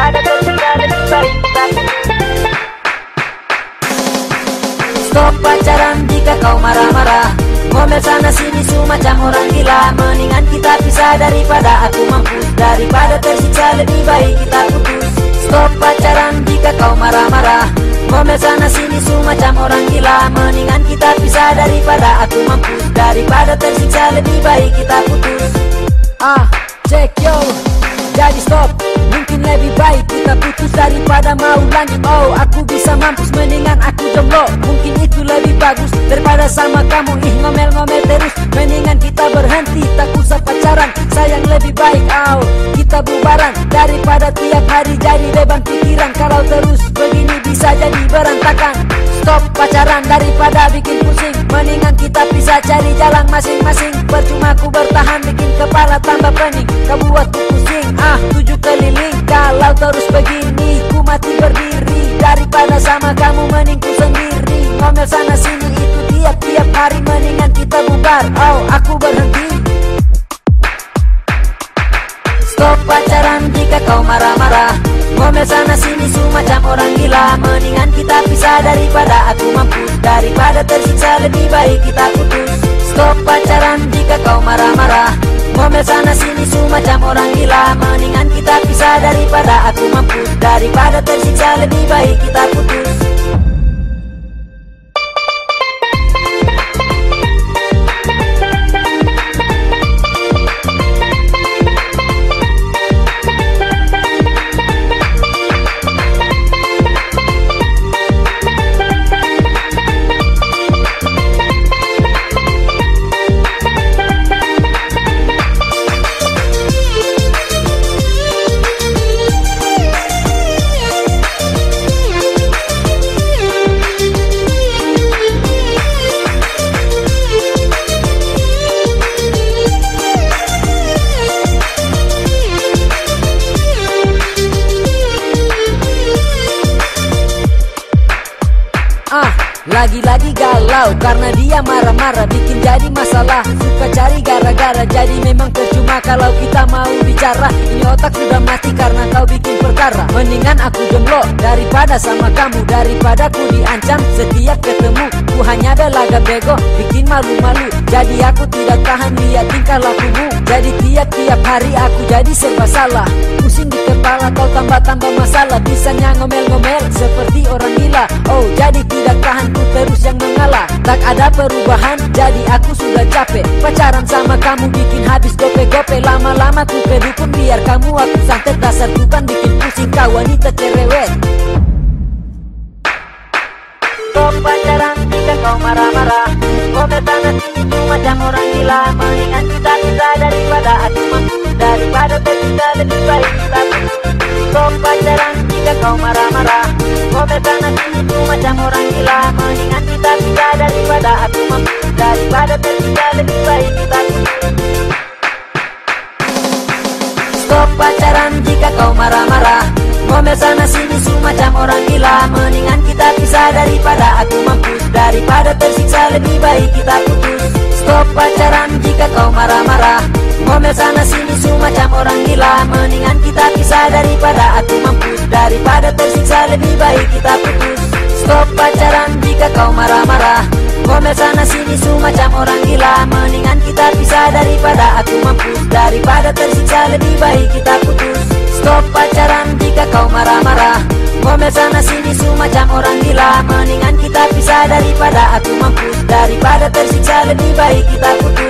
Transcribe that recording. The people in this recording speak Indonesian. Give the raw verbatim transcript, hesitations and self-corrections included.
Daripada tersiksa lebih baik kita putus. Stop pacaran jika kau marah-marah, ngomel sana sini semacam orang gila. Mendingan kita pisah daripada aku mampus. Daripada tersiksa lebih baik kita putus. Stop pacaran jika kau marah-marah, ngomel sana sini semacam orang gila. Mendingan kita pisah daripada aku mampus. Daripada tersiksa lebih baik kita putus. Ah, check yo. Jadi stop, mungkin lebih baik kita putus daripada mau lanjut. Oh, aku bisa mampus, mendingan aku jomblo. Mungkin itu lebih bagus daripada sama kamu. Ih, ngomel-ngomel terus, mendingan kita berhenti. Tak usah pacaran, sayang lebih baik. Oh, kita bubaran daripada tiap hari jadi beban pikiran. Kalau terus begini bisa jadi berantakan. Stop pacaran daripada bikin pusing, mendingan kita bisa cari jalan masing-masing. Percuma ku bertahan bikin kepala tambah pening. Kau buat ku pusing, ah tujuh keliling. Kalau terus begini ku mati berdiri. Daripada sama kamu mending ku sendiri. Ngomel sana sini itu tiap-tiap hari, mendingan kita bubar. Oh, aku berhenti. Stop pacaran jika kau marah-marah, ngomel sana sini semacam orang gila. Mendingan kita pisah daripada aku mampus. Daripada tersiksa lebih baik kita putus. Stop pacaran jika kau marah-marah, ngomel sana sini semacam orang gila. Mendingan kita pisah daripada aku mampus. Daripada tersiksa lebih baik kita putus. Ah, lagi-lagi galau karena dia marah-marah, bikin jadi masalah. Suka cari gara-gara, jadi memang percuma kalau kita mau bicara. Ini otak sudah mati karena kau bikin perkara. Mendingan aku jomblo daripada sama kamu. Daripada ku diancam setiap ketemu. Ku hanya belaga bego, bikin malu-malu. Jadi aku tidak tahan lihat tingkah lakumu. Jadi tiap-tiap hari aku jadi serba salah. Pusing di kepala kau tambah-tambah masalah. Bisanya ngomel-ngomel seperti orang gila. Oh, jadi tidak tahan ku terus yang mengalah. Tak ada perubahan, jadi aku sudah capek. Pacaran sama kamu bikin habis gope-gope. Lama-lama ku kedukun biar kamu aku santet. Dasar bukan bikin pusing kau wanita cerewet. Stop pacaran jika kau marah-marah, ngomel sana sini macam orang gila. Mendingan kita pisah daripada aku mampus. Daripada tersiksa lebih baik kita putus. Stop pacaran jika kau marah-marah, ngomel sana sini macam orang gila. Mendingan kita pisah daripada aku mampus. Daripada tersiksa lebih baik kita putus. Stop pacaran jika kau marah-marah, ngomel sana sini semacam orang gila. Mendingan kita pisah daripada aku mampus. Daripada tersiksa lebih baik kita putus. Stop pacaran jika kau marah-marah, ngomel sana sini semacam orang gila. Mendingan kita pisah daripada aku mampus. Daripada tersiksa lebih baik kita putus. Stop pacaran jika kau marah-marah, ngomel sana sini semacam orang gila. Mendingan kita pisah daripada aku mampus. Daripada tersiksa lebih baik kita putus. Stop pacaran jika kau marah-marah, ngomel sana sini semacam orang gila. Mendingan kita pisah daripada aku mampus. Daripada tersiksa lebih baik kita putus.